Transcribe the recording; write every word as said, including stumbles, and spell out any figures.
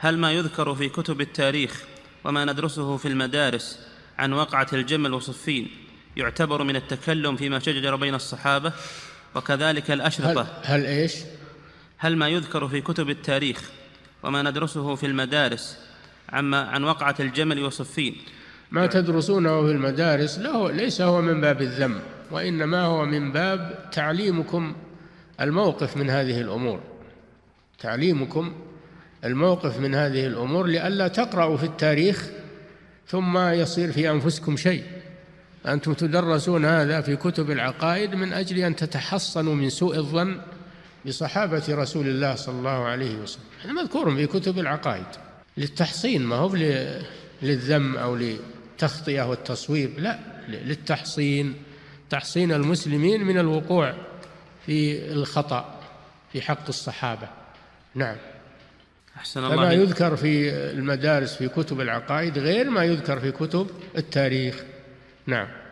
هل ما يذكر في كتب التاريخ وما ندرسه في المدارس عن وقعة الجمل وصفين يعتبر من التكلم فيما شجر بين الصحابة؟ وكذلك الأشرطة، هل, هل إيش؟ هل ما يذكر في كتب التاريخ وما ندرسه في المدارس عن, عن وقعة الجمل وصفين ما تدرسونه في المدارس له ليس هو من باب الذم، وإنما هو من باب تعليمكم الموقف من هذه الأمور، تعليمكم الموقف من هذه الأمور لئلا تقرأوا في التاريخ ثم يصير في أنفسكم شيء. أنتم تدرسون هذا في كتب العقائد من أجل أن تتحصنوا من سوء الظن بصحابة رسول الله صلى الله عليه وسلم. هذا مذكور في كتب العقائد للتحصين، ما هو للذم أو للتخطئة والتصويب، لا، للتحصين، تحصين المسلمين من الوقوع في الخطأ في حق الصحابة. نعم. أحسن الله. فما يذكر في المدارس في كتب العقائد غير ما يذكر في كتب التاريخ. نعم.